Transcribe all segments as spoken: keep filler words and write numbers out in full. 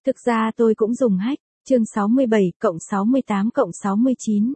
Thực ra tôi cũng dùng hack. Chương sáu mươi bảy cộng sáu mươi tám cộng sáu mươi chín.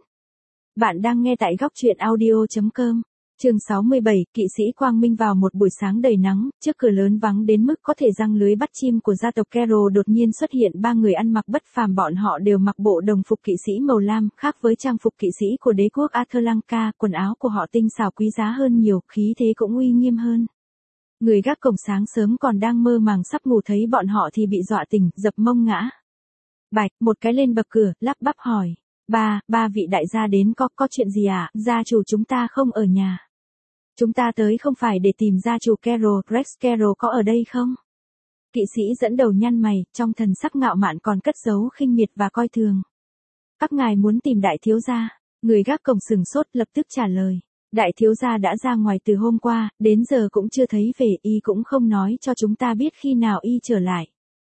Bạn đang nghe tại góc truyện audio chấm com. Chương sáu mươi bảy, kỵ sĩ Quang Minh vào một buổi sáng đầy nắng, trước cửa lớn vắng đến mức có thể giăng lưới bắt chim của gia tộc Carroll đột nhiên xuất hiện ba người ăn mặc bất phàm, bọn họ đều mặc bộ đồng phục kỵ sĩ màu lam, khác với trang phục kỵ sĩ của đế quốc Atlanca, quần áo của họ tinh xảo quý giá hơn nhiều, khí thế cũng uy nghiêm hơn. Người gác cổng sáng sớm còn đang mơ màng sắp ngủ thấy bọn họ thì bị dọa tỉnh, dập mông ngã. Bạch, một cái lên bậc cửa, lắp bắp hỏi. Ba, ba vị đại gia đến có, có chuyện gì à, gia chủ chúng ta không ở nhà. Chúng ta tới không phải để tìm gia chủ Carroll, Rex Carroll có ở đây không? Kỵ sĩ dẫn đầu nhăn mày, trong thần sắc ngạo mạn còn cất giấu khinh miệt và coi thường. Các ngài muốn tìm đại thiếu gia, người gác cổng sừng sốt lập tức trả lời. Đại thiếu gia đã ra ngoài từ hôm qua, đến giờ cũng chưa thấy về, y cũng không nói cho chúng ta biết khi nào y trở lại.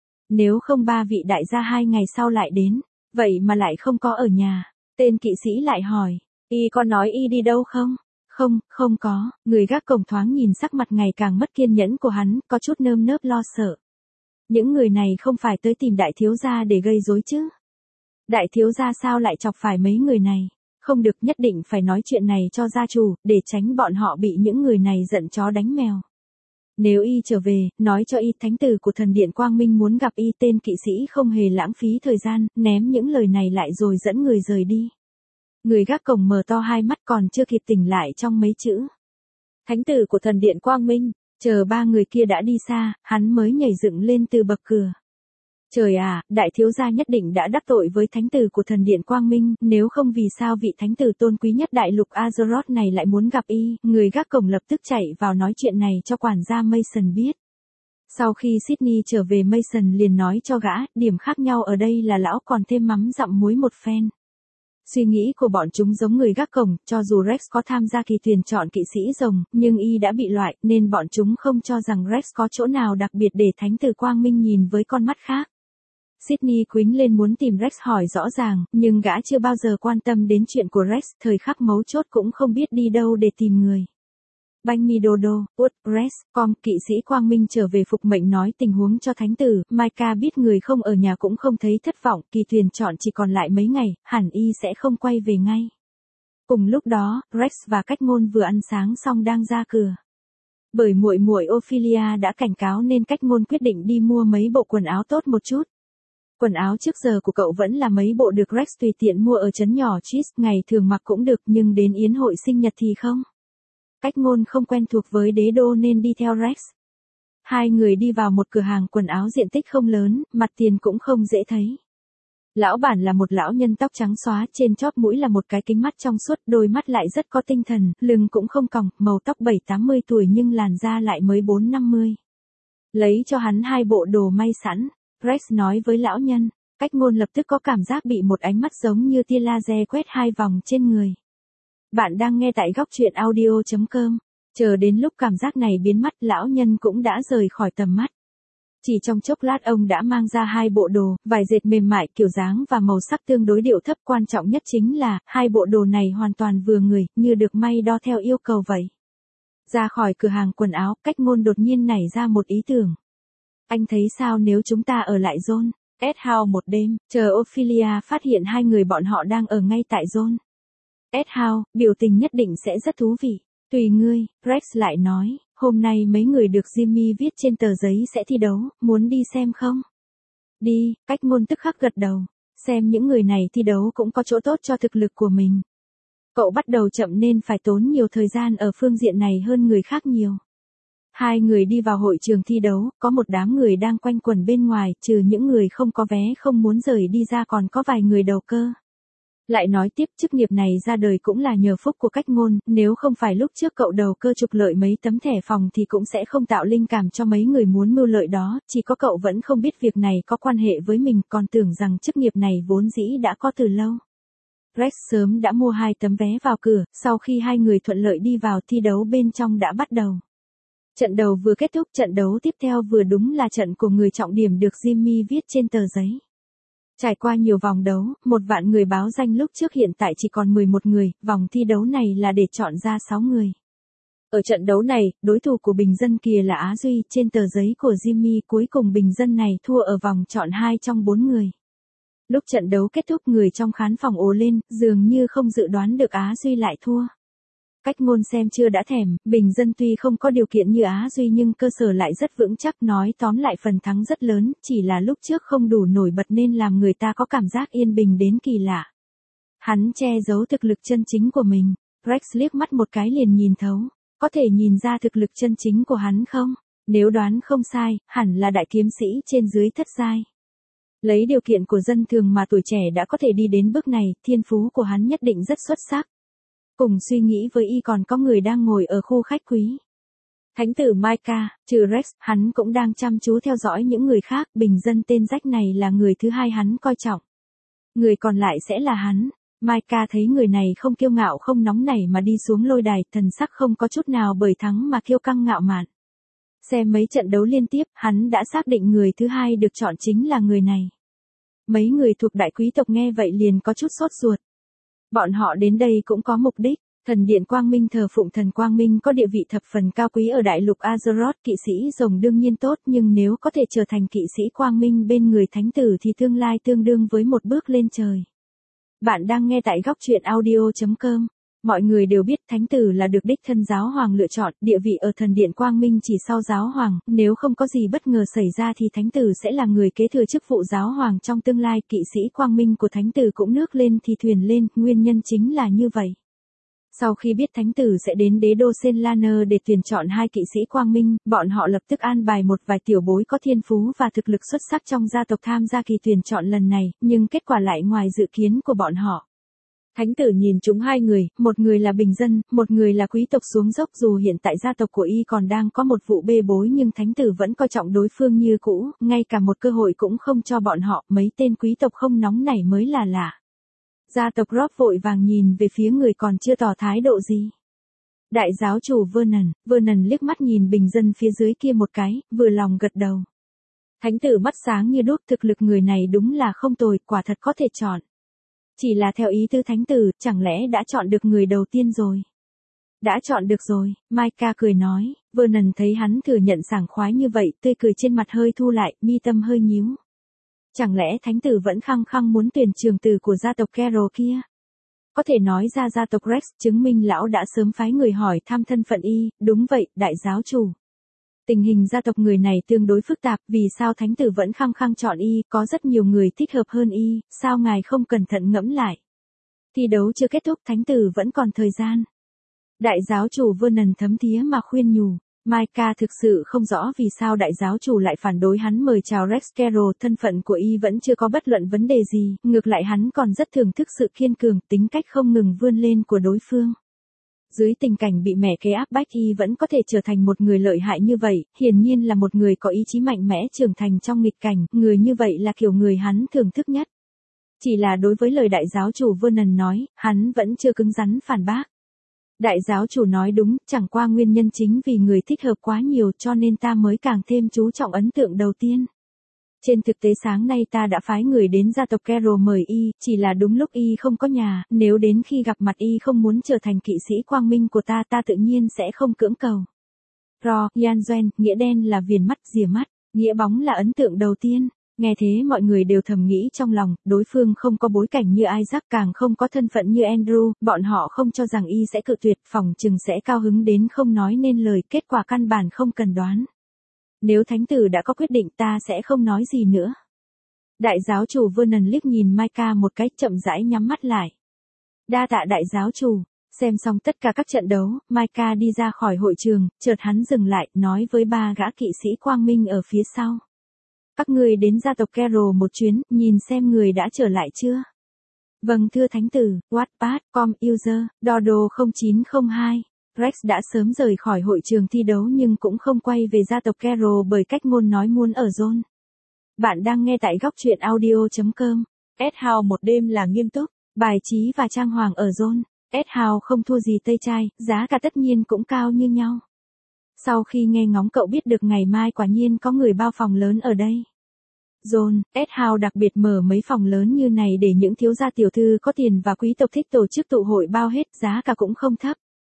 Nếu không ba vị đại gia hai ngày sau lại đến, vậy mà lại không có ở nhà. Tên kỵ sĩ lại hỏi, y có nói y đi đâu không? Không, không có. Người gác cổng thoáng nhìn sắc mặt ngày càng mất kiên nhẫn của hắn, có chút nơm nớp lo sợ. Những người này không phải tới tìm đại thiếu gia để gây rối chứ? Đại thiếu gia sao lại chọc phải mấy người này? Không được, nhất định phải nói chuyện này cho gia chủ, để tránh bọn họ bị những người này giận chó đánh mèo. Nếu y trở về, nói cho y thánh tử của thần điện Quang Minh muốn gặp y. Tên kỵ sĩ không hề lãng phí thời gian, ném những lời này lại rồi dẫn người rời đi. Người gác cổng mở to hai mắt còn chưa kịp tỉnh lại trong mấy chữ. Thánh tử của thần điện Quang Minh, chờ ba người kia đã đi xa, hắn mới nhảy dựng lên từ bậc cửa. Trời à, đại thiếu gia nhất định đã đắc tội với thánh tử của thần điện Quang Minh, nếu không vì sao vị thánh tử tôn quý nhất đại lục Azeroth này lại muốn gặp y. Người gác cổng lập tức chạy vào nói chuyện này cho quản gia Mason biết. Sau khi Sydney trở về, Mason liền nói cho gã, điểm khác nhau ở đây là lão còn thêm mắm dặm muối một phen. Suy nghĩ của bọn chúng giống người gác cổng, cho dù Rex có tham gia kỳ tuyển chọn kỵ sĩ rồng, nhưng y đã bị loại, nên bọn chúng không cho rằng Rex có chỗ nào đặc biệt để thánh tử Quang Minh nhìn với con mắt khác. Sydney quýnh lên muốn tìm Rex hỏi rõ ràng, nhưng gã chưa bao giờ quan tâm đến chuyện của Rex, thời khắc mấu chốt cũng không biết đi đâu để tìm người. Banh mi đô đô, út, Rex, com, kỵ sĩ Quang Minh trở về phục mệnh nói tình huống cho thánh tử. Micah biết người không ở nhà cũng không thấy thất vọng, kỳ tuyển chọn chỉ còn lại mấy ngày, hẳn y sẽ không quay về ngay. Cùng lúc đó, Rex và Cách Ngôn vừa ăn sáng xong đang ra cửa. Bởi muội muội Ophelia đã cảnh cáo nên Cách Ngôn quyết định đi mua mấy bộ quần áo tốt một chút. Quần áo trước giờ của cậu vẫn là mấy bộ được Rex tùy tiện mua ở trấn nhỏ Cheese, ngày thường mặc cũng được nhưng đến yến hội sinh nhật thì không. Cách Ngôn không quen thuộc với đế đô nên đi theo Rex. Hai người đi vào một cửa hàng quần áo diện tích không lớn, mặt tiền cũng không dễ thấy. Lão bản là một lão nhân tóc trắng xóa, trên chóp mũi là một cái kính mắt trong suốt, đôi mắt lại rất có tinh thần, lưng cũng không còng, màu tóc bảy tám mươi tuổi nhưng làn da lại mới bốn năm mươi. Lấy cho hắn hai bộ đồ may sẵn, Rex nói với lão nhân. Cách Ngôn lập tức có cảm giác bị một ánh mắt giống như tia laser quét hai vòng trên người. Bạn đang nghe tại góc truyện audio chấm com. Chờ đến lúc cảm giác này biến mất, lão nhân cũng đã rời khỏi tầm mắt. Chỉ trong chốc lát ông đã mang ra hai bộ đồ, vải dệt mềm mại, kiểu dáng và màu sắc tương đối điệu thấp. Quan trọng nhất chính là, hai bộ đồ này hoàn toàn vừa người, như được may đo theo yêu cầu vậy. Ra khỏi cửa hàng quần áo, Cách Ngôn đột nhiên nảy ra một ý tưởng. Anh thấy sao nếu chúng ta ở lại Zone S-House một đêm, chờ Ophelia phát hiện hai người bọn họ đang ở ngay tại Zone S-House, biểu tình nhất định sẽ rất thú vị. Tùy ngươi, Rex lại nói, hôm nay mấy người được Jimmy viết trên tờ giấy sẽ thi đấu, muốn đi xem không? Đi, Cách Ngôn tức khắc gật đầu, xem những người này thi đấu cũng có chỗ tốt cho thực lực của mình. Cậu bắt đầu chậm nên phải tốn nhiều thời gian ở phương diện này hơn người khác nhiều. Hai người đi vào hội trường thi đấu, có một đám người đang quanh quẩn bên ngoài, trừ những người không có vé không muốn rời đi ra còn có vài người đầu cơ. Lại nói tiếp, chức nghiệp này ra đời cũng là nhờ phúc của Cách Ngôn, nếu không phải lúc trước cậu đầu cơ trục lợi mấy tấm thẻ phòng thì cũng sẽ không tạo linh cảm cho mấy người muốn mưu lợi đó, chỉ có cậu vẫn không biết việc này có quan hệ với mình, còn tưởng rằng chức nghiệp này vốn dĩ đã có từ lâu. Rex sớm đã mua hai tấm vé vào cửa, sau khi hai người thuận lợi đi vào thi đấu bên trong đã bắt đầu. Trận đầu vừa kết thúc, trận đấu tiếp theo vừa đúng là trận của người trọng điểm được Jimmy viết trên tờ giấy. Trải qua nhiều vòng đấu, một vạn người báo danh lúc trước hiện tại chỉ còn mười một người, vòng thi đấu này là để chọn ra sáu người. Ở trận đấu này, đối thủ của bình dân kia là Á Duy, trên tờ giấy của Jimmy cuối cùng bình dân này thua ở vòng chọn hai trong bốn người. Lúc trận đấu kết thúc người trong khán phòng ồ lên, dường như không dự đoán được Á Duy lại thua. Cách ngôn xem chưa đã thèm, bình dân tuy không có điều kiện như Á Duy nhưng cơ sở lại rất vững chắc, nói tóm lại phần thắng rất lớn, chỉ là lúc trước không đủ nổi bật nên làm người ta có cảm giác yên bình đến kỳ lạ. Hắn che giấu thực lực chân chính của mình, Rex liếc mắt một cái liền nhìn thấu, có thể nhìn ra thực lực chân chính của hắn không? Nếu đoán không sai, hẳn là đại kiếm sĩ trên dưới thất giai. Lấy điều kiện của dân thường mà tuổi trẻ đã có thể đi đến bước này, thiên phú của hắn nhất định rất xuất sắc. Cùng suy nghĩ với y còn có người đang ngồi ở khu khách quý. Thánh tử Micah, trừ Rex, hắn cũng đang chăm chú theo dõi những người khác, bình dân tên rách này là người thứ hai hắn coi trọng. Người còn lại sẽ là hắn. Micah thấy người này không kiêu ngạo không nóng nảy mà đi xuống lôi đài, thần sắc không có chút nào bởi thắng mà kiêu căng ngạo mạn. Xem mấy trận đấu liên tiếp, hắn đã xác định người thứ hai được chọn chính là người này. Mấy người thuộc đại quý tộc nghe vậy liền có chút sốt ruột. Bọn họ đến đây cũng có mục đích. Thần điện Quang Minh thờ phụng thần Quang Minh có địa vị thập phần cao quý ở đại lục Azeroth, kỵ sĩ rồng đương nhiên tốt, nhưng nếu có thể trở thành kỵ sĩ Quang Minh bên người thánh tử thì tương lai tương đương với một bước lên trời. Bạn đang nghe tại góc truyện audio chấm com. Mọi người đều biết thánh tử là được đích thân giáo hoàng lựa chọn, địa vị ở thần điện Quang Minh chỉ sau giáo hoàng, nếu không có gì bất ngờ xảy ra thì thánh tử sẽ là người kế thừa chức vụ giáo hoàng trong tương lai, kỵ sĩ Quang Minh của thánh tử cũng nước lên thì thuyền lên, nguyên nhân chính là như vậy. Sau khi biết thánh tử sẽ đến đế đô Senlaner để tuyển chọn hai kỵ sĩ Quang Minh, bọn họ lập tức an bài một vài tiểu bối có thiên phú và thực lực xuất sắc trong gia tộc tham gia kỳ tuyển chọn lần này, nhưng kết quả lại ngoài dự kiến của bọn họ. Thánh tử nhìn chúng hai người, một người là bình dân, một người là quý tộc xuống dốc, dù hiện tại gia tộc của y còn đang có một vụ bê bối nhưng thánh tử vẫn coi trọng đối phương như cũ, ngay cả một cơ hội cũng không cho bọn họ, mấy tên quý tộc không nóng nảy mới là lạ. Gia tộc Rob vội vàng nhìn về phía người còn chưa tỏ thái độ gì. Đại giáo chủ Vernon, Vernon liếc mắt nhìn bình dân phía dưới kia một cái, vừa lòng gật đầu. Thánh tử mắt sáng như đuốc, thực lực người này đúng là không tồi, quả thật có thể chọn. Chỉ là theo ý tư thánh tử, chẳng lẽ đã chọn được người đầu tiên rồi? Đã chọn được rồi, Micah cười nói, Vernon thấy hắn thừa nhận sảng khoái như vậy, tươi cười trên mặt hơi thu lại, mi tâm hơi nhíu. Chẳng lẽ thánh tử vẫn khăng khăng muốn tuyển trường tử của gia tộc Carol kia? Có thể nói ra gia tộc Rex chứng minh lão đã sớm phái người hỏi thăm thân phận y, đúng vậy, đại giáo chủ. Tình hình gia tộc người này tương đối phức tạp, vì sao thánh tử vẫn khăng khăng chọn y, có rất nhiều người thích hợp hơn y, sao ngài không cẩn thận ngẫm lại? Thi đấu chưa kết thúc, thánh tử vẫn còn thời gian. Đại giáo chủ Vernon thấm thía mà khuyên nhủ. Micah thực sự không rõ vì sao đại giáo chủ lại phản đối hắn mời chào Rex Carroll, thân phận của y vẫn chưa có bất luận vấn đề gì, ngược lại hắn còn rất thưởng thức sự kiên cường, tính cách không ngừng vươn lên của đối phương. Dưới tình cảnh bị mẹ kế áp bách y vẫn có thể trở thành một người lợi hại như vậy, hiển nhiên là một người có ý chí mạnh mẽ trưởng thành trong nghịch cảnh, người như vậy là kiểu người hắn thưởng thức nhất. Chỉ là đối với lời đại giáo chủ Vernon nói, hắn vẫn chưa cứng rắn phản bác. Đại giáo chủ nói đúng, chẳng qua nguyên nhân chính vì người thích hợp quá nhiều cho nên ta mới càng thêm chú trọng ấn tượng đầu tiên. Trên thực tế sáng nay ta đã phái người đến gia tộc Carol mời y, chỉ là đúng lúc y không có nhà, nếu đến khi gặp mặt y không muốn trở thành kỵ sĩ Quang Minh của ta ta tự nhiên sẽ không cưỡng cầu. Ro, Yan Duan, nghĩa đen là viền mắt rìa mắt, nghĩa bóng là ấn tượng đầu tiên. Nghe thế mọi người đều thầm nghĩ trong lòng, đối phương không có bối cảnh như Isaac, càng không có thân phận như Andrew, bọn họ không cho rằng y sẽ cự tuyệt, phòng chừng sẽ cao hứng đến không nói nên lời, kết quả căn bản không cần đoán. Nếu thánh tử đã có quyết định ta sẽ không nói gì nữa. Đại giáo chủ Vernon liếc nhìn Micah một cái, chậm rãi nhắm mắt lại. Đa tạ đại giáo chủ. Xem xong tất cả các trận đấu, Micah đi ra khỏi hội trường, chợt hắn dừng lại, nói với ba gã kỵ sĩ Quang Minh ở phía sau. Các người đến gia tộc Carol một chuyến, nhìn xem người đã trở lại chưa? Vâng thưa thánh tử, Wattpad, com user, Dodo không chín không hai. Rex đã sớm rời khỏi hội trường thi đấu nhưng cũng không quay về gia tộc Carol bởi cách ngôn nói muốn ở zone. Bạn đang nghe tại góc truyện audio chấm com. S-House một đêm là nghiêm túc, bài trí và trang hoàng ở zone. S-House không thua gì Tây Trai, giá cả tất nhiên cũng cao như nhau. Sau khi nghe ngóng cậu biết được ngày mai quả nhiên có người bao phòng lớn ở đây. Zone, S-House đặc biệt mở mấy phòng lớn như này để những thiếu gia tiểu thư có tiền và quý tộc thích tổ chức tụ hội bao hết, giá cả cũng không thấp.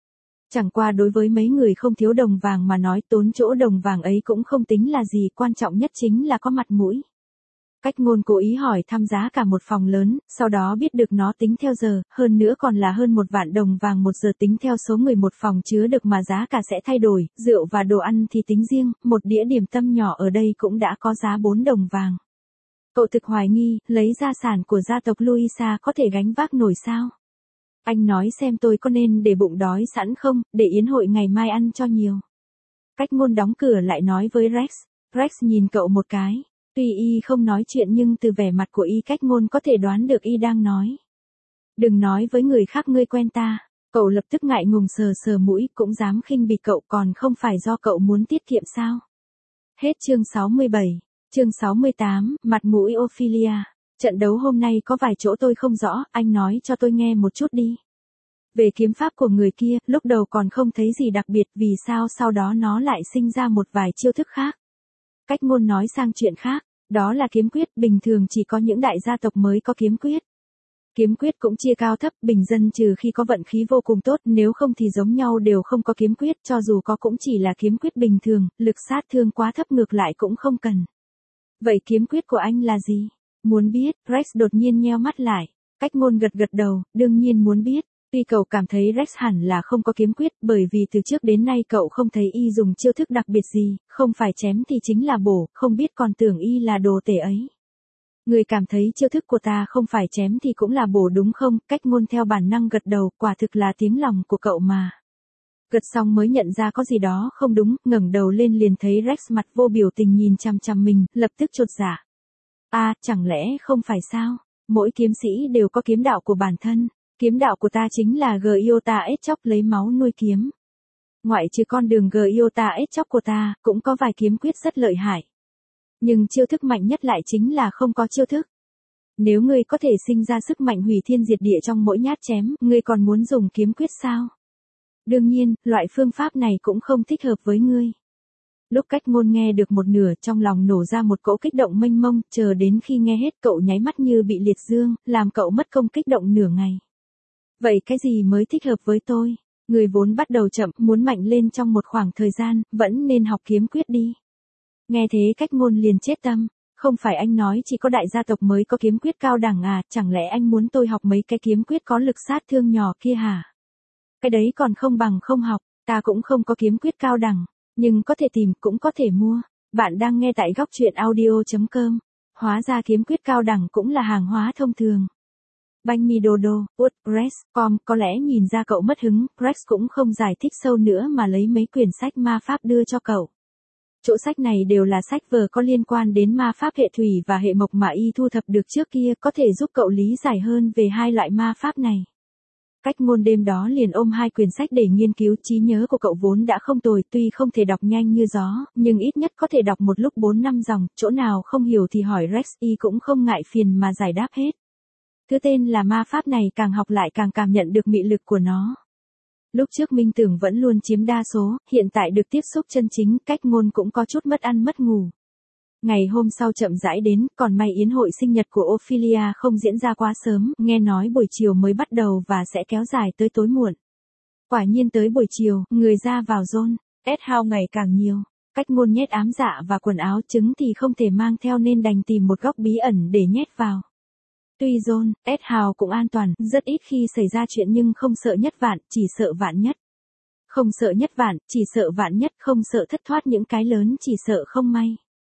Chẳng qua đối với mấy người không thiếu đồng vàng mà nói tốn chỗ đồng vàng ấy cũng không tính là gì, quan trọng nhất chính là có mặt mũi. Cách ngôn cố ý hỏi thăm giá cả một phòng lớn, sau đó biết được nó tính theo giờ, hơn nữa còn là hơn một vạn đồng vàng một giờ tính theo số người một phòng chứa được mà giá cả sẽ thay đổi, rượu và đồ ăn thì tính riêng, một đĩa điểm tâm nhỏ ở đây cũng đã có giá bốn đồng vàng. Cậu thực hoài nghi, lấy gia sản của gia tộc Luisa có thể gánh vác nổi sao? Anh nói xem tôi có nên để bụng đói sẵn không, để yến hội ngày mai ăn cho nhiều. Cách ngôn đóng cửa lại nói với Rex. Rex nhìn cậu một cái. Tuy y không nói chuyện nhưng từ vẻ mặt của y cách ngôn có thể đoán được y đang nói. Đừng nói với người khác ngươi quen ta. Cậu lập tức ngại ngùng sờ sờ mũi, cũng dám khinh bỉ cậu, còn không phải do cậu muốn tiết kiệm sao? Hết chương sáu mươi bảy. Chương sáu mươi tám, mặt mũi Ophelia. Trận đấu hôm nay có vài chỗ tôi không rõ, anh nói cho tôi nghe một chút đi. Về kiếm pháp của người kia, lúc đầu còn không thấy gì đặc biệt, vì sao sau đó nó lại sinh ra một vài chiêu thức khác. Cách ngôn nói sang chuyện khác, đó là kiếm quyết, bình thường chỉ có những đại gia tộc mới có kiếm quyết. Kiếm quyết cũng chia cao thấp, bình dân trừ khi có vận khí vô cùng tốt, nếu không thì giống nhau đều không có kiếm quyết, cho dù có cũng chỉ là kiếm quyết bình thường, lực sát thương quá thấp ngược lại cũng không cần. Vậy kiếm quyết của anh là gì? Muốn biết? Rex đột nhiên nheo mắt lại. Cách ngôn gật gật đầu, đương nhiên muốn biết. Tuy cậu cảm thấy Rex hẳn là không có kiếm quyết, bởi vì từ trước đến nay cậu không thấy y dùng chiêu thức đặc biệt gì, không phải chém thì chính là bổ, không biết còn tưởng y là đồ tể ấy. Người cảm thấy chiêu thức của ta không phải chém thì cũng là bổ đúng không? Cách ngôn theo bản năng gật đầu, quả thực là tiếng lòng của cậu mà. Gật xong mới nhận ra có gì đó không đúng, ngẩng đầu lên liền thấy Rex mặt vô biểu tình nhìn chằm chằm mình, lập tức chột dạ. À, chẳng lẽ không phải sao? Mỗi kiếm sĩ đều có kiếm đạo của bản thân. Kiếm đạo của ta chính là Giota ết chóc lấy máu nuôi kiếm. Ngoại trừ con đường Giota ết chóc của ta, cũng có vài kiếm quyết rất lợi hại. Nhưng chiêu thức mạnh nhất lại chính là không có chiêu thức. Nếu ngươi có thể sinh ra sức mạnh hủy thiên diệt địa trong mỗi nhát chém, ngươi còn muốn dùng kiếm quyết sao? Đương nhiên, loại phương pháp này cũng không thích hợp với ngươi. Lúc cách ngôn nghe được một nửa, trong lòng nổ ra một cỗ kích động mênh mông, chờ đến khi nghe hết cậu nháy mắt như bị liệt dương, làm cậu mất công kích động nửa ngày. Vậy cái gì mới thích hợp với tôi? Người vốn bắt đầu chậm, muốn mạnh lên trong một khoảng thời gian, vẫn nên học kiếm quyết đi. Nghe thế cách ngôn liền chết tâm. Không phải anh nói chỉ có đại gia tộc mới có kiếm quyết cao đẳng à, chẳng lẽ anh muốn tôi học mấy cái kiếm quyết có lực sát thương nhỏ kia hả? Cái đấy còn không bằng không học, ta cũng không có kiếm quyết cao đẳng, nhưng có thể tìm cũng có thể mua. Bạn đang nghe tại góc truyện audio chấm com. Hóa ra kiếm quyết cao đẳng cũng là hàng hóa thông thường. Banh mi đô đô, út, Rex, com, có lẽ nhìn ra cậu mất hứng, Rex cũng không giải thích sâu nữa mà lấy mấy quyển sách ma pháp đưa cho cậu. Chỗ sách này đều là sách vở có liên quan đến ma pháp hệ thủy và hệ mộc mà y thu thập được trước kia, có thể giúp cậu lý giải hơn về hai loại ma pháp này. Cách ngôn đêm đó liền ôm hai quyển sách để nghiên cứu, trí nhớ của cậu vốn đã không tồi, tuy không thể đọc nhanh như gió, nhưng ít nhất có thể đọc một lúc bốn năm dòng, chỗ nào không hiểu thì hỏi Rex, y cũng không ngại phiền mà giải đáp hết. Thứ tên là ma pháp này càng học lại càng cảm nhận được mị lực của nó. Lúc trước Minh Tưởng vẫn luôn chiếm đa số, hiện tại được tiếp xúc chân chính, cách ngôn cũng có chút mất ăn mất ngủ. Ngày hôm sau chậm rãi đến, còn may yến hội sinh nhật của Ophelia không diễn ra quá sớm, nghe nói buổi chiều mới bắt đầu và sẽ kéo dài tới tối muộn. Quả nhiên tới buổi chiều, người ra vào zone, S House ngày càng nhiều. Cách ngôn nhét ám dạ và quần áo trứng thì không thể mang theo nên đành tìm một góc bí ẩn để nhét vào. Tuy zone, S House cũng an toàn, rất ít khi xảy ra chuyện nhưng không sợ nhất vạn, chỉ sợ vạn nhất. Không sợ nhất vạn, chỉ sợ vạn nhất, không sợ thất thoát những cái lớn, chỉ sợ không may.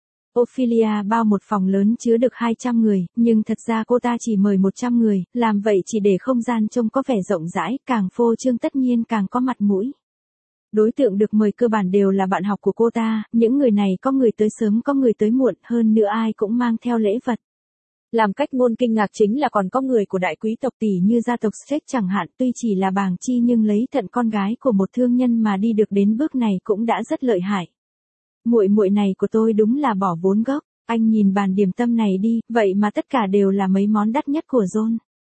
Ophelia bao một phòng lớn chứa được hai trăm người, nhưng thật ra cô ta chỉ mời một trăm người, làm vậy chỉ để không gian trông có vẻ rộng rãi, càng phô trương tất nhiên càng có mặt mũi. Đối tượng được mời cơ bản đều là bạn học của cô ta, những người này có người tới sớm có người tới muộn, hơn nữa ai cũng mang theo lễ vật. Làm cách ngôn kinh ngạc chính là còn có người của đại quý tộc tỷ như gia tộc Streck chẳng hạn, tuy chỉ là bàng chi nhưng lấy thận con gái của một thương nhân mà đi được đến bước này cũng đã rất lợi hại. Muội muội này của tôi đúng là bỏ vốn gốc, anh nhìn bàn điểm tâm này đi, vậy mà tất cả đều là mấy món đắt nhất của Zone.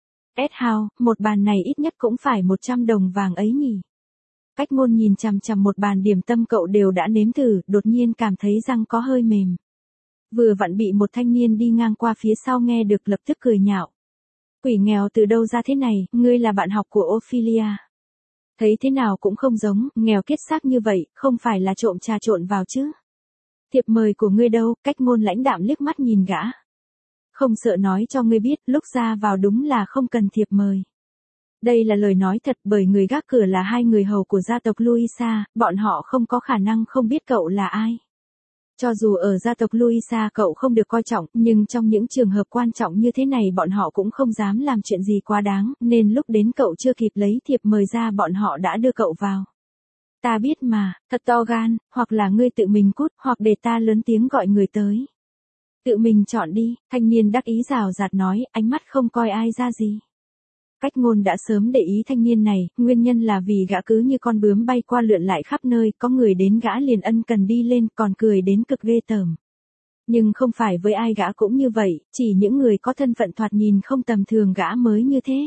S House, một bàn này ít nhất cũng phải một trăm đồng vàng ấy nhỉ. Cách ngôn nhìn chằm chằm một bàn điểm tâm cậu đều đã nếm thử, đột nhiên cảm thấy răng có hơi mềm. Vừa vặn bị một thanh niên đi ngang qua phía sau nghe được lập tức cười nhạo. Quỷ nghèo từ đâu ra thế này, ngươi là bạn học của Ophelia. Thấy thế nào cũng không giống, nghèo kiết xác như vậy, không phải là trộm trà trộn vào chứ. Thiệp mời của ngươi đâu, cách ngôn lãnh đạm liếc mắt nhìn gã. Không sợ nói cho ngươi biết, lúc ra vào đúng là không cần thiệp mời. Đây là lời nói thật bởi người gác cửa là hai người hầu của gia tộc Luisa, bọn họ không có khả năng không biết cậu là ai. Cho dù ở gia tộc Luisa cậu không được coi trọng, nhưng trong những trường hợp quan trọng như thế này bọn họ cũng không dám làm chuyện gì quá đáng, nên lúc đến cậu chưa kịp lấy thiệp mời ra bọn họ đã đưa cậu vào. Ta biết mà, thật to gan, hoặc là ngươi tự mình cút, hoặc để ta lớn tiếng gọi người tới. Tự mình chọn đi, thanh niên đắc ý rào rạt nói, ánh mắt không coi ai ra gì. Cách ngôn đã sớm để ý thanh niên này, nguyên nhân là vì gã cứ như con bướm bay qua lượn lại khắp nơi, có người đến gã liền ân cần đi lên, còn cười đến cực ghê tởm. Nhưng không phải với ai gã cũng như vậy, chỉ những người có thân phận thoạt nhìn không tầm thường gã mới như thế.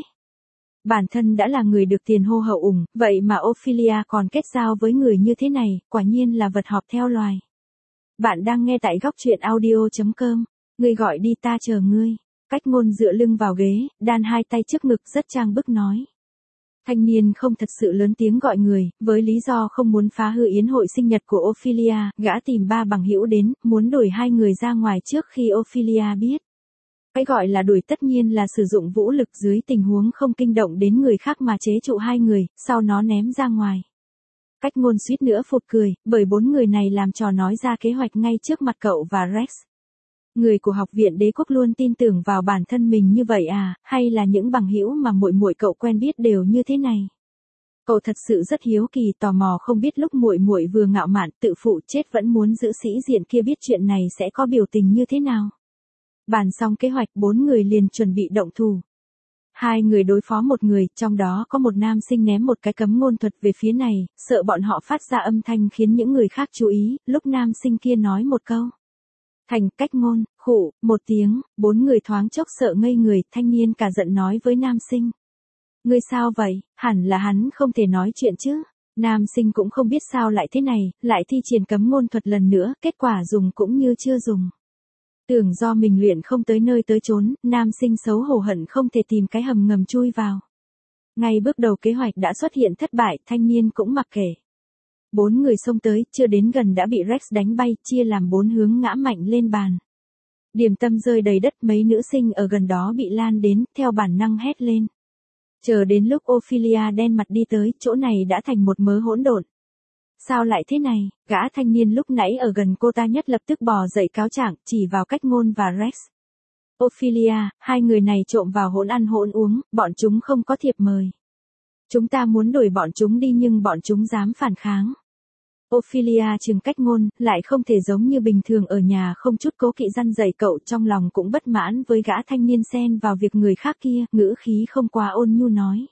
Bản thân đã là người được tiền hô hậu ủng, vậy mà Ophelia còn kết giao với người như thế này, quả nhiên là vật họp theo loài. Bạn đang nghe tại góc truyện audio chấm com, ngươi gọi đi ta chờ ngươi. Cách ngôn dựa lưng vào ghế, đan hai tay trước ngực rất trang bức nói. Thanh niên không thật sự lớn tiếng gọi người, với lý do không muốn phá hư yến hội sinh nhật của Ophelia, gã tìm ba bằng hữu đến, muốn đuổi hai người ra ngoài trước khi Ophelia biết. Cái gọi là đuổi tất nhiên là sử dụng vũ lực dưới tình huống không kinh động đến người khác mà chế trụ hai người, sau nó ném ra ngoài. Cách ngôn suýt nữa phụt cười, bởi bốn người này làm trò nói ra kế hoạch ngay trước mặt cậu và Rex. Người của học viện đế quốc luôn tin tưởng vào bản thân mình như vậy à, hay là những bằng hữu mà muội muội cậu quen biết đều như thế này? Cậu thật sự rất hiếu kỳ, tò mò không biết lúc muội muội vừa ngạo mạn tự phụ chết vẫn muốn giữ sĩ diện kia biết chuyện này sẽ có biểu tình như thế nào. Bàn xong kế hoạch bốn người liền chuẩn bị động thủ. Hai người đối phó một người, trong đó có một nam sinh ném một cái cấm ngôn thuật về phía này, sợ bọn họ phát ra âm thanh khiến những người khác chú ý, lúc nam sinh kia nói một câu. Thành cách ngôn, khụ, một tiếng, bốn người thoáng chốc sợ ngây người, thanh niên cả giận nói với nam sinh. Ngươi sao vậy, hẳn là hắn không thể nói chuyện chứ. Nam sinh cũng không biết sao lại thế này, lại thi triển cấm ngôn thuật lần nữa, kết quả dùng cũng như chưa dùng. Tưởng do mình luyện không tới nơi tới chốn, nam sinh xấu hổ hận không thể tìm cái hầm ngầm chui vào. Ngay bước đầu kế hoạch đã xuất hiện thất bại, thanh niên cũng mặc kệ. Bốn người xông tới, chưa đến gần đã bị Rex đánh bay, chia làm bốn hướng ngã mạnh lên bàn. Điểm tâm rơi đầy đất, mấy nữ sinh ở gần đó bị lan đến, theo bản năng hét lên. Chờ đến lúc Ophelia đen mặt đi tới, chỗ này đã thành một mớ hỗn độn. Sao lại thế này, gã thanh niên lúc nãy ở gần cô ta nhất lập tức bò dậy cáo trạng, chỉ vào cách ngôn và Rex. Ophelia, hai người này trộm vào hỗn ăn hỗn uống, bọn chúng không có thiệp mời. Chúng ta muốn đuổi bọn chúng đi nhưng bọn chúng dám phản kháng. Ophelia trừng cách ngôn, lại không thể giống như bình thường ở nhà không chút cố kỵ răn dạy cậu, trong lòng cũng bất mãn với gã thanh niên xen vào việc người khác kia, ngữ khí không quá ôn nhu nói.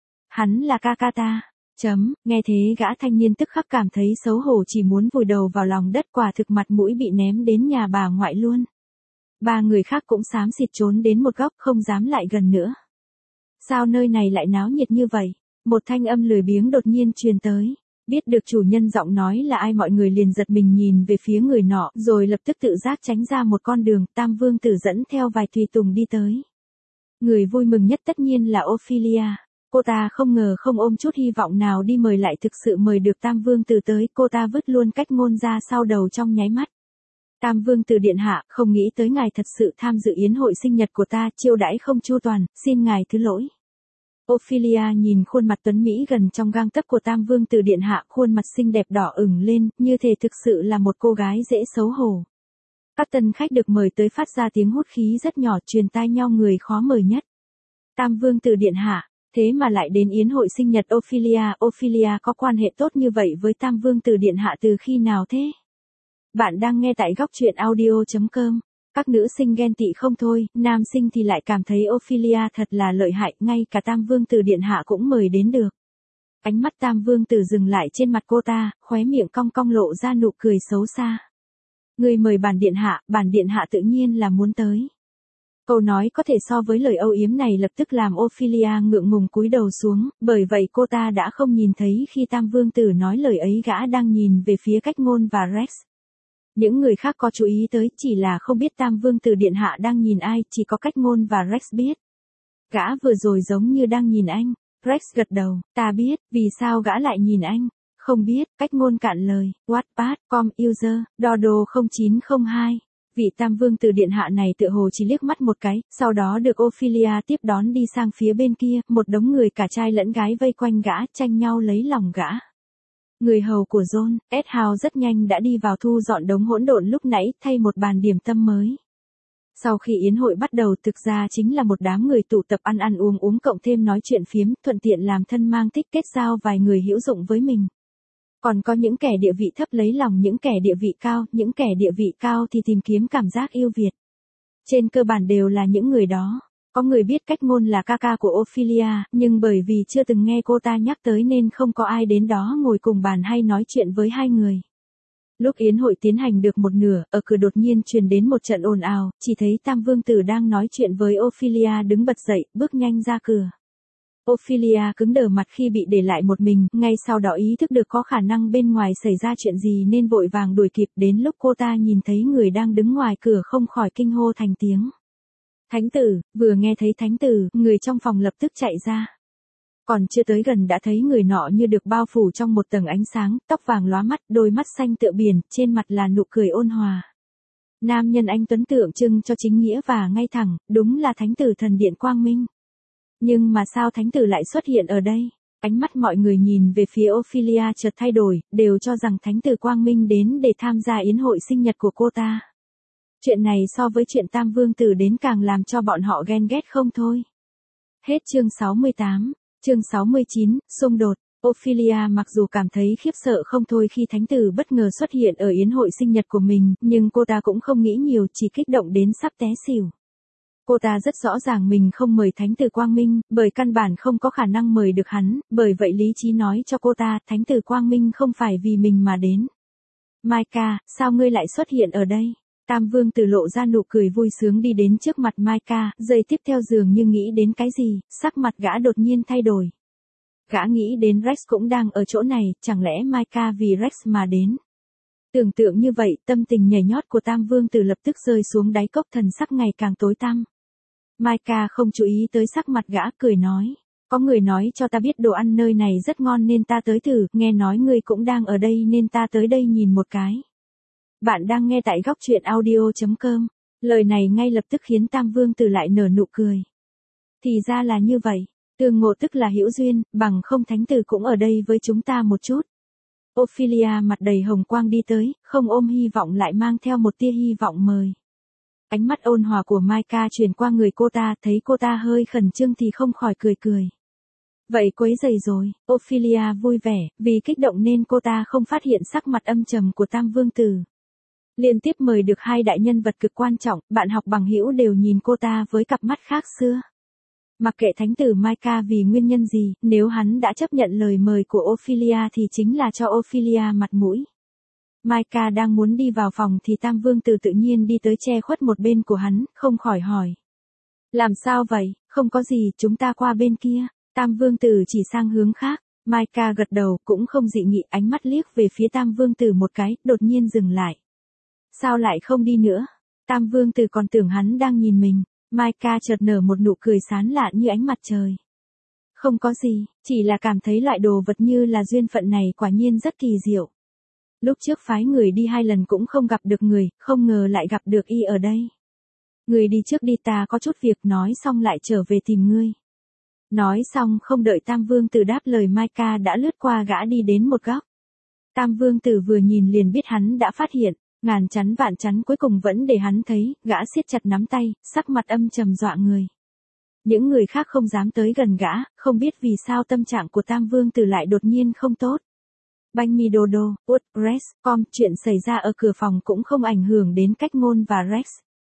Hắn là ca ca ta. Chấm, nghe thế gã thanh niên tức khắc cảm thấy xấu hổ chỉ muốn vùi đầu vào lòng đất, quả thực mặt mũi bị ném đến nhà bà ngoại luôn. Ba người khác cũng xám xịt trốn đến một góc không dám lại gần nữa. Sao nơi này lại náo nhiệt như vậy? Một thanh âm lười biếng đột nhiên truyền tới. Biết được chủ nhân giọng nói là ai mọi người liền giật mình nhìn về phía người nọ rồi lập tức tự giác tránh ra một con đường, Tam Vương Tử dẫn theo vài tùy tùng đi tới. Người vui mừng nhất tất nhiên là Ophelia. Cô ta không ngờ không ôm chút hy vọng nào đi mời lại thực sự mời được Tam Vương Tử tới, cô ta vứt luôn cách ngôn ra sau đầu trong nháy mắt. Tam Vương Tử điện hạ, không nghĩ tới ngài thật sự tham dự yến hội sinh nhật của ta, chiêu đãi không chu toàn, xin ngài thứ lỗi. Ophelia nhìn khuôn mặt tuấn mỹ gần trong gang tấc của Tam Vương Tử điện hạ, khuôn mặt xinh đẹp đỏ ửng lên, như thể thực sự là một cô gái dễ xấu hổ. Các tân khách được mời tới phát ra tiếng hút khí rất nhỏ truyền tai nhau người khó mời nhất. Tam Vương Tử điện hạ, thế mà lại đến yến hội sinh nhật Ophelia, Ophelia có quan hệ tốt như vậy với Tam Vương Tử điện hạ từ khi nào thế? Bạn đang nghe tại góc truyện audio chấm com. Các nữ sinh ghen tị không thôi, nam sinh thì lại cảm thấy Ophelia thật là lợi hại, ngay cả Tam Vương Tử điện hạ cũng mời đến được. Ánh mắt Tam Vương Tử dừng lại trên mặt cô ta, khóe miệng cong cong lộ ra nụ cười xấu xa. Người mời bản điện hạ, bản điện hạ tự nhiên là muốn tới. Câu nói có thể so với lời âu yếm này lập tức làm Ophelia ngượng ngùng cúi đầu xuống, bởi vậy cô ta đã không nhìn thấy khi Tam Vương Tử nói lời ấy gã đang nhìn về phía cách ngôn và Rex. Những người khác có chú ý tới, chỉ là không biết Tam Vương Tử điện hạ đang nhìn ai, chỉ có cách ngôn và Rex biết. Gã vừa rồi giống như đang nhìn anh. Rex gật đầu, ta biết, vì sao gã lại nhìn anh? Không biết, cách ngôn cạn lời, Wattpad, com, user, Dodo không chín không hai. Vị Tam Vương Tử điện hạ này tựa hồ chỉ liếc mắt một cái, sau đó được Ophelia tiếp đón đi sang phía bên kia, một đống người cả trai lẫn gái vây quanh gã, tranh nhau lấy lòng gã. Người hầu của John, Ed Howe rất nhanh đã đi vào thu dọn đống hỗn độn lúc nãy, thay một bàn điểm tâm mới. Sau khi yến hội bắt đầu thực ra chính là một đám người tụ tập ăn ăn uống uống cộng thêm nói chuyện phiếm, thuận tiện làm thân mang thích kết giao vài người hữu dụng với mình. Còn có những kẻ địa vị thấp lấy lòng những kẻ địa vị cao, những kẻ địa vị cao thì tìm kiếm cảm giác yêu Việt. Trên cơ bản đều là những người đó. Có người biết cách ngôn là ca ca của Ophelia, nhưng bởi vì chưa từng nghe cô ta nhắc tới nên không có ai đến đó ngồi cùng bàn hay nói chuyện với hai người. Lúc yến hội tiến hành được một nửa, ở cửa đột nhiên truyền đến một trận ồn ào, chỉ thấy Tam Vương Tử đang nói chuyện với Ophelia đứng bật dậy, bước nhanh ra cửa. Ophelia cứng đờ mặt khi bị để lại một mình, ngay sau đó ý thức được có khả năng bên ngoài xảy ra chuyện gì nên vội vàng đuổi kịp, đến lúc cô ta nhìn thấy người đang đứng ngoài cửa không khỏi kinh hô thành tiếng. Thánh tử, vừa nghe thấy thánh tử, người trong phòng lập tức chạy ra. Còn chưa tới gần đã thấy người nọ như được bao phủ trong một tầng ánh sáng, tóc vàng lóa mắt, đôi mắt xanh tựa biển, trên mặt là nụ cười ôn hòa. Nam nhân anh tuấn tượng trưng cho chính nghĩa và ngay thẳng, đúng là thánh tử thần điện quang minh. Nhưng mà sao thánh tử lại xuất hiện ở đây? Ánh mắt mọi người nhìn về phía Ophelia chợt thay đổi, đều cho rằng thánh tử quang minh đến để tham gia yến hội sinh nhật của cô ta. Chuyện này so với chuyện Tam Vương Tử đến càng làm cho bọn họ ghen ghét không thôi. Hết chương sáu mươi tám, chương sáu mươi chín, xung đột. Ophelia mặc dù cảm thấy khiếp sợ không thôi khi thánh tử bất ngờ xuất hiện ở yến hội sinh nhật của mình, nhưng cô ta cũng không nghĩ nhiều, chỉ kích động đến sắp té xỉu. Cô ta rất rõ ràng mình không mời thánh tử Quang Minh, bởi căn bản không có khả năng mời được hắn, bởi vậy lý trí nói cho cô ta, thánh tử Quang Minh không phải vì mình mà đến. Micah, sao ngươi lại xuất hiện ở đây? Tam Vương Tử lộ ra nụ cười vui sướng đi đến trước mặt Micah, giây tiếp theo dường như nghĩ đến cái gì, sắc mặt gã đột nhiên thay đổi. Gã nghĩ đến Rex cũng đang ở chỗ này, chẳng lẽ Micah vì Rex mà đến? Tưởng tượng như vậy, tâm tình nhảy nhót của Tam Vương Tử lập tức rơi xuống đáy cốc, thần sắc ngày càng tối tăm. Micah không chú ý tới sắc mặt gã, cười nói. Có người nói cho ta biết đồ ăn nơi này rất ngon nên ta tới thử, nghe nói ngươi cũng đang ở đây nên ta tới đây nhìn một cái. Bạn đang nghe tại góc truyện audio chấm com. Lời này ngay lập tức khiến Tam Vương Tử lại nở nụ cười. Thì ra là như vậy, tương ngộ tức là hữu duyên, bằng không thánh tử cũng ở đây với chúng ta một chút. Ophelia mặt đầy hồng quang đi tới, không ôm hy vọng lại mang theo một tia hy vọng mời. Ánh mắt ôn hòa của Micah truyền qua người cô ta, thấy cô ta hơi khẩn trương thì không khỏi cười cười. Vậy quấy rầy rồi, Ophelia vui vẻ, vì kích động nên cô ta không phát hiện sắc mặt âm trầm của Tam Vương Tử. Liên tiếp mời được hai đại nhân vật cực quan trọng, bạn học bằng hữu đều nhìn cô ta với cặp mắt khác xưa. Mặc kệ thánh tử Micah vì nguyên nhân gì, nếu hắn đã chấp nhận lời mời của Ophelia thì chính là cho Ophelia mặt mũi. Micah đang muốn đi vào phòng thì Tam Vương Tử tự nhiên đi tới che khuất một bên của hắn, không khỏi hỏi. Làm sao vậy, không có gì, chúng ta qua bên kia. Tam Vương Tử chỉ sang hướng khác. Micah gật đầu, cũng không dị nghị, ánh mắt liếc về phía Tam Vương Tử một cái, đột nhiên dừng lại. Sao lại không đi nữa? Tam Vương Tử còn tưởng hắn đang nhìn mình. Micah chợt nở một nụ cười sán lạn như ánh mặt trời. Không có gì, chỉ là cảm thấy loại đồ vật như là duyên phận này quả nhiên rất kỳ diệu. Lúc trước phái người đi hai lần cũng không gặp được người, không ngờ lại gặp được y ở đây. Người đi trước đi, ta có chút việc, nói xong lại trở về tìm ngươi. Nói xong không đợi Tam Vương Tử đáp lời, Micah đã lướt qua gã đi đến một góc. Tam Vương Tử vừa nhìn liền biết hắn đã phát hiện, ngàn chắn vạn chắn cuối cùng vẫn để hắn thấy, gã siết chặt nắm tay, sắc mặt âm trầm dọa người. Những người khác không dám tới gần gã, không biết vì sao tâm trạng của Tam Vương Tử lại đột nhiên không tốt. Banh mi Dodo, Wood, Rex, com, chuyện xảy ra ở cửa phòng cũng không ảnh hưởng đến cách ngôn và Rex.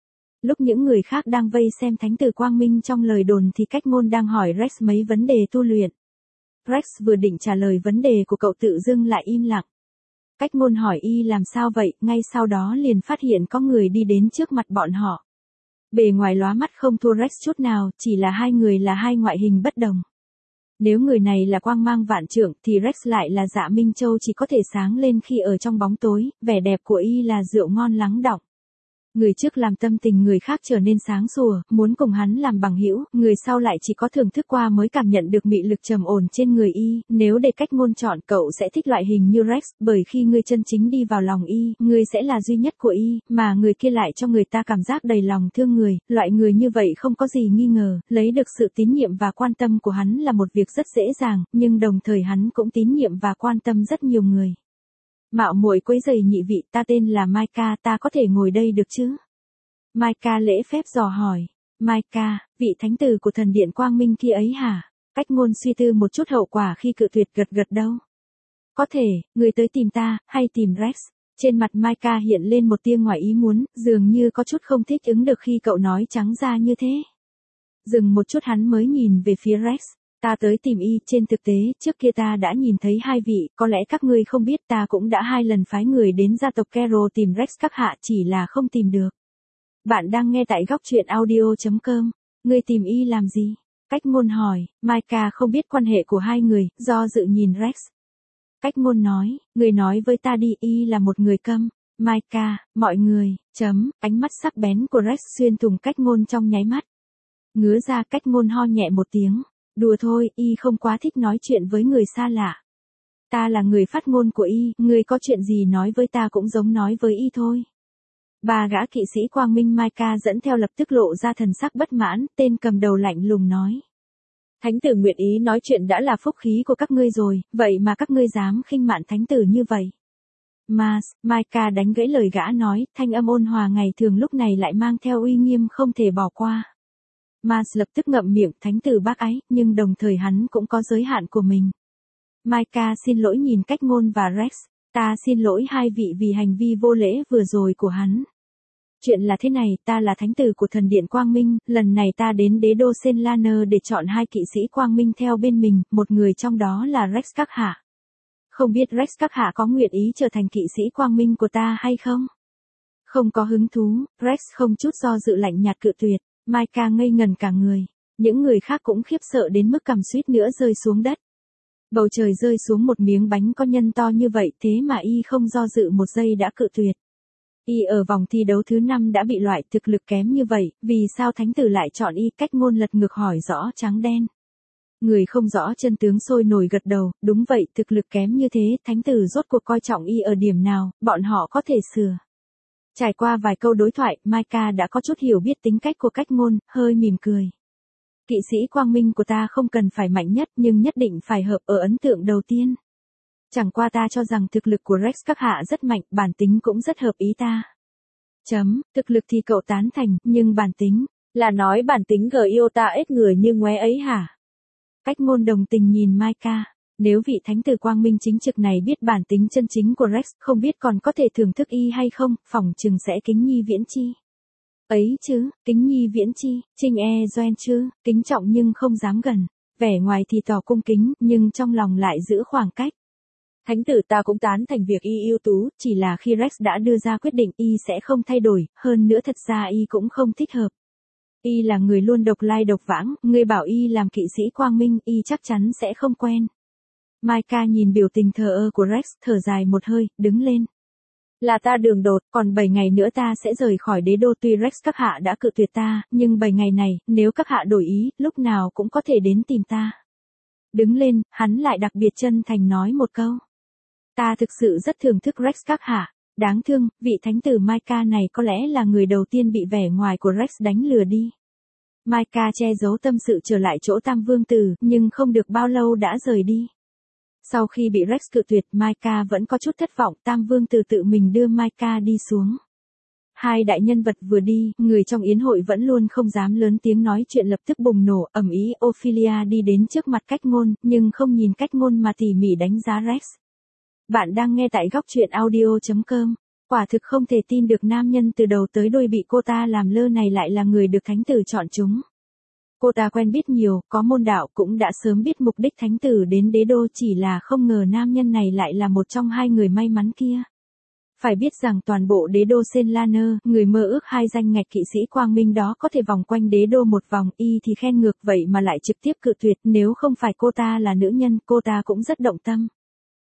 Lúc những người khác đang vây xem thánh tử Quang Minh trong lời đồn thì cách ngôn đang hỏi Rex mấy vấn đề tu luyện. Rex vừa định trả lời vấn đề của cậu tự dưng lại im lặng. Cách ngôn hỏi y làm sao vậy, ngay sau đó liền phát hiện có người đi đến trước mặt bọn họ. Bề ngoài lóa mắt không thua Rex chút nào, chỉ là hai người là hai ngoại hình bất đồng. Nếu người này là quang mang vạn trượng thì Rex lại là Dạ Minh Châu, chỉ có thể sáng lên khi ở trong bóng tối, vẻ đẹp của y là rượu ngon lắng đọng. Người trước làm tâm tình người khác trở nên sáng sủa, muốn cùng hắn làm bằng hữu, người sau lại chỉ có thưởng thức qua mới cảm nhận được mị lực trầm ổn trên người y, nếu để cách ngôn chọn cậu sẽ thích loại hình như Rex, bởi khi ngươi chân chính đi vào lòng y, ngươi sẽ là duy nhất của y, mà người kia lại cho người ta cảm giác đầy lòng thương người, loại người như vậy không có gì nghi ngờ, lấy được sự tín nhiệm và quan tâm của hắn là một việc rất dễ dàng, nhưng đồng thời hắn cũng tín nhiệm và quan tâm rất nhiều người. Mạo muội quấy rầy nhị vị, ta tên là Maika, ta có thể ngồi đây được chứ? Maika lễ phép dò hỏi. Maika, vị thánh tử của thần điện quang minh kia ấy hả? Cách ngôn suy tư một chút hậu quả khi cự tuyệt gật gật đầu. Có thể, người tới tìm ta, hay tìm Rex? Trên mặt Maika hiện lên một tia ngoài ý muốn, dường như có chút không thích ứng được khi cậu nói trắng ra như thế. Dừng một chút hắn mới nhìn về phía Rex. Ta tới tìm y, trên thực tế, trước kia ta đã nhìn thấy hai vị, có lẽ các ngươi không biết ta cũng đã hai lần phái người đến gia tộc Kero tìm Rex các hạ, chỉ là không tìm được. Bạn đang nghe tại góc truyện audio chấm com. Ngươi tìm y làm gì? Cách ngôn hỏi, Maika không biết quan hệ của hai người, do dự nhìn Rex. Cách ngôn nói, người nói với ta đi, y là một người câm. Maika, mọi người, chấm, ánh mắt sắc bén của Rex xuyên thủng cách ngôn trong nháy mắt. Ngứa ra cách ngôn ho nhẹ một tiếng. Đùa thôi, y không quá thích nói chuyện với người xa lạ. Ta là người phát ngôn của y, người có chuyện gì nói với ta cũng giống nói với y thôi. Ba gã kỵ sĩ quang minh Maika dẫn theo lập tức lộ ra thần sắc bất mãn, tên cầm đầu lạnh lùng nói. Thánh tử nguyện ý nói chuyện đã là phúc khí của các ngươi rồi, vậy mà các ngươi dám khinh mạn thánh tử như vậy. Mas, Maika đánh gãy lời gã nói, thanh âm ôn hòa ngày thường lúc này lại mang theo uy nghiêm không thể bỏ qua. Mas lập tức ngậm miệng, thánh tử bác ái, nhưng đồng thời hắn cũng có giới hạn của mình. Maika xin lỗi nhìn cách ngôn và Rex, ta xin lỗi hai vị vì hành vi vô lễ vừa rồi của hắn. Chuyện là thế này, ta là thánh tử của thần điện Quang Minh, lần này ta đến đế đô Senlaner để chọn hai kỵ sĩ Quang Minh theo bên mình, một người trong đó là Rex các hạ. Không biết Rex các hạ có nguyện ý trở thành kỵ sĩ Quang Minh của ta hay không? Không có hứng thú, Rex không chút do dự lạnh nhạt cự tuyệt. Maika ngây ngần cả người, những người khác cũng khiếp sợ đến mức cằm suýt nữa rơi xuống đất. Bầu trời rơi xuống một miếng bánh có nhân to như vậy thế mà y không do dự một giây đã cự tuyệt. Y ở vòng thi đấu thứ năm đã bị loại thực lực kém như vậy, vì sao thánh tử lại chọn y? Cách ngôn lật ngược hỏi rõ trắng đen. Người không rõ chân tướng sôi nổi gật đầu, đúng vậy, thực lực kém như thế, thánh tử rốt cuộc coi trọng y ở điểm nào, bọn họ có thể sửa. Trải qua vài câu đối thoại, Maika đã có chút hiểu biết tính cách của cách ngôn, hơi mỉm cười. Kỵ sĩ quang minh của ta không cần phải mạnh nhất nhưng nhất định phải hợp ở ấn tượng đầu tiên. Chẳng qua ta cho rằng thực lực của Rex các hạ rất mạnh, bản tính cũng rất hợp ý ta. Chấm, thực lực thì cậu tán thành, nhưng bản tính, là nói bản tính gờ yêu ta ếch người như ngoé ấy hả? Cách ngôn đồng tình nhìn Maika. Nếu vị thánh tử quang minh chính trực này biết bản tính chân chính của Rex, không biết còn có thể thưởng thức y hay không, phỏng chừng sẽ kính nhi viễn chi. Ấy chứ, kính nhi viễn chi, trinh e doen chứ, kính trọng nhưng không dám gần, vẻ ngoài thì tỏ cung kính, nhưng trong lòng lại giữ khoảng cách. Thánh tử ta cũng tán thành việc y ưu tú, chỉ là khi Rex đã đưa ra quyết định y sẽ không thay đổi, hơn nữa thật ra y cũng không thích hợp. Y là người luôn độc lai độc vãng, người bảo y làm kỵ sĩ quang minh, y chắc chắn sẽ không quen. Maika nhìn biểu tình thờ ơ của Rex, thở dài một hơi, đứng lên. Là ta đường đột, còn bảy ngày nữa ta sẽ rời khỏi đế đô, tuy Rex các hạ đã cự tuyệt ta, nhưng bảy ngày này, nếu các hạ đổi ý, lúc nào cũng có thể đến tìm ta. Đứng lên, hắn lại đặc biệt chân thành nói một câu. Ta thực sự rất thưởng thức Rex các hạ, đáng thương, vị thánh tử Maika này có lẽ là người đầu tiên bị vẻ ngoài của Rex đánh lừa đi. Maika che giấu tâm sự trở lại chỗ Tam Vương Tử, nhưng không được bao lâu đã rời đi. Sau khi bị Rex cự tuyệt, Maika vẫn có chút thất vọng, Tam Vương Tử tự mình đưa Maika đi xuống. Hai đại nhân vật vừa đi, người trong yến hội vẫn luôn không dám lớn tiếng nói chuyện lập tức bùng nổ, ầm ĩ. Ophelia đi đến trước mặt cách ngôn, nhưng không nhìn cách ngôn mà tỉ mỉ đánh giá Rex. Bạn đang nghe tại góc truyện audio chấm com. Quả thực không thể tin được nam nhân từ đầu tới đuôi bị cô ta làm lơ này lại là người được thánh tử chọn chúng. Cô ta quen biết nhiều, có môn đạo, cũng đã sớm biết mục đích thánh tử đến đế đô, chỉ là không ngờ nam nhân này lại là một trong hai người may mắn kia. Phải biết rằng toàn bộ đế đô Senlaner, người mơ ước hai danh ngạch kỵ sĩ quang minh đó có thể vòng quanh đế đô một vòng, y thì khen ngược vậy mà lại trực tiếp cự tuyệt, nếu không phải cô ta là nữ nhân, cô ta cũng rất động tâm.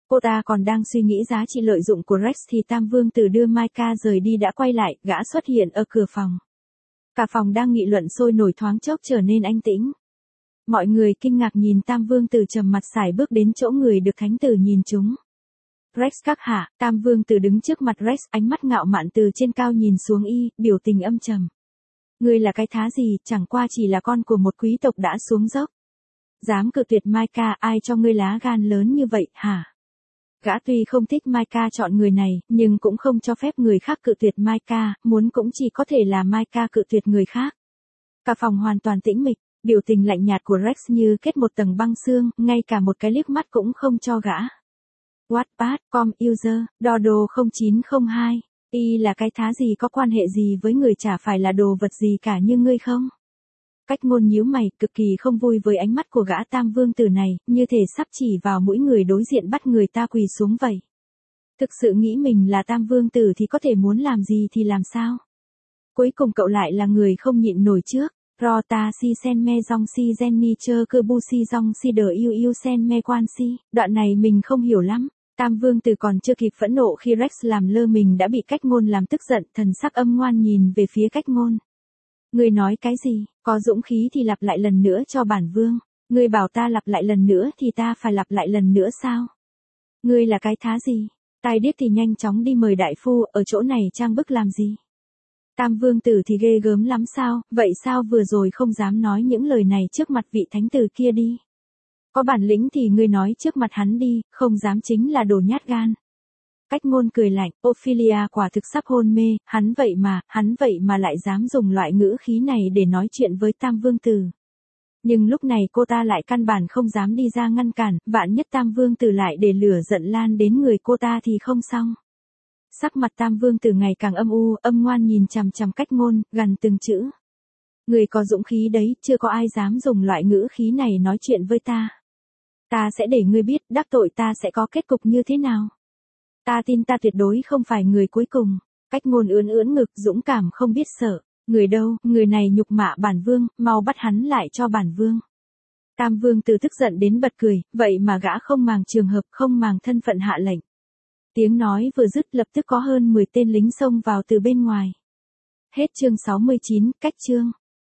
Cô ta còn đang suy nghĩ giá trị lợi dụng của Rex thì Tam Vương Tử đưa Micah rời đi đã quay lại, gã xuất hiện ở cửa phòng. Cả phòng đang nghị luận sôi nổi thoáng chốc trở nên an tĩnh. Mọi người kinh ngạc nhìn Tam Vương Tử trầm mặt sải bước đến chỗ người được thánh tử nhìn chúng. Rex các hạ, Tam Vương Tử đứng trước mặt Rex, ánh mắt ngạo mạn từ trên cao nhìn xuống y, biểu tình âm trầm. Ngươi là cái thá gì, chẳng qua chỉ là con của một quý tộc đã xuống dốc. Dám cự tuyệt Micah, ai cho ngươi lá gan lớn như vậy, hả? Gã tuy không thích Micah chọn người này, nhưng cũng không cho phép người khác cự tuyệt Micah, muốn cũng chỉ có thể là Micah cự tuyệt người khác. Cả phòng hoàn toàn tĩnh mịch, biểu tình lạnh nhạt của Rex như kết một tầng băng xương, ngay cả một cái liếc mắt cũng không cho gã. Wattpad, com user, Dodo không chín không hai, y là cái thá gì có quan hệ gì với người chả phải là đồ vật gì cả như ngươi không? Cách ngôn nhíu mày, cực kỳ không vui với ánh mắt của gã Tam Vương Tử này, như thể sắp chỉ vào mũi người đối diện bắt người ta quỳ xuống vậy. Thực sự nghĩ mình là Tam Vương Tử thì có thể muốn làm gì thì làm sao? Cuối cùng cậu lại là người không nhịn nổi trước. Rota si sen me dong si jenny chơ cơ bu si dong si đờ yêu yêu sen me quan si. Đoạn này mình không hiểu lắm. Tam Vương Tử còn chưa kịp phẫn nộ khi Rex làm lơ mình đã bị Cách Ngôn làm tức giận, thần sắc âm ngoan nhìn về phía Cách Ngôn. Ngươi nói cái gì, có dũng khí thì lặp lại lần nữa cho bản vương. Ngươi bảo ta lặp lại lần nữa thì ta phải lặp lại lần nữa sao? Ngươi là cái thá gì? Tai điếc thì nhanh chóng đi mời đại phu, ở chỗ này trang bức làm gì? Tam Vương Tử thì ghê gớm lắm sao, vậy sao vừa rồi không dám nói những lời này trước mặt vị thánh tử kia đi? Có bản lĩnh thì ngươi nói trước mặt hắn đi, không dám chính là đồ nhát gan. Cách Ngôn cười lạnh, Ophelia quả thực sắp hôn mê, hắn vậy mà, hắn vậy mà lại dám dùng loại ngữ khí này để nói chuyện với Tam Vương Tử. Nhưng lúc này cô ta lại căn bản không dám đi ra ngăn cản, vạn nhất Tam Vương Tử lại để lửa giận lan đến người cô ta thì không xong. Sắc mặt Tam Vương Tử ngày càng âm u, âm ngoan nhìn chằm chằm Cách Ngôn, gằn từng chữ. Người có dũng khí đấy, chưa có ai dám dùng loại ngữ khí này nói chuyện với ta. Ta sẽ để ngươi biết, đắc tội ta sẽ có kết cục như thế nào. Ta tin ta tuyệt đối không phải người cuối cùng. Cách Ngôn ưỡn ưỡn ngực, dũng cảm không biết sợ. Người đâu, người này nhục mạ bản vương, mau bắt hắn lại cho bản vương. Tam Vương Tử tức giận đến bật cười, vậy mà gã không màng trường hợp, không màng thân phận hạ lệnh. Tiếng nói vừa dứt lập tức có hơn mười tên lính xông vào từ bên ngoài. Hết chương sáu mươi chín, cách chương.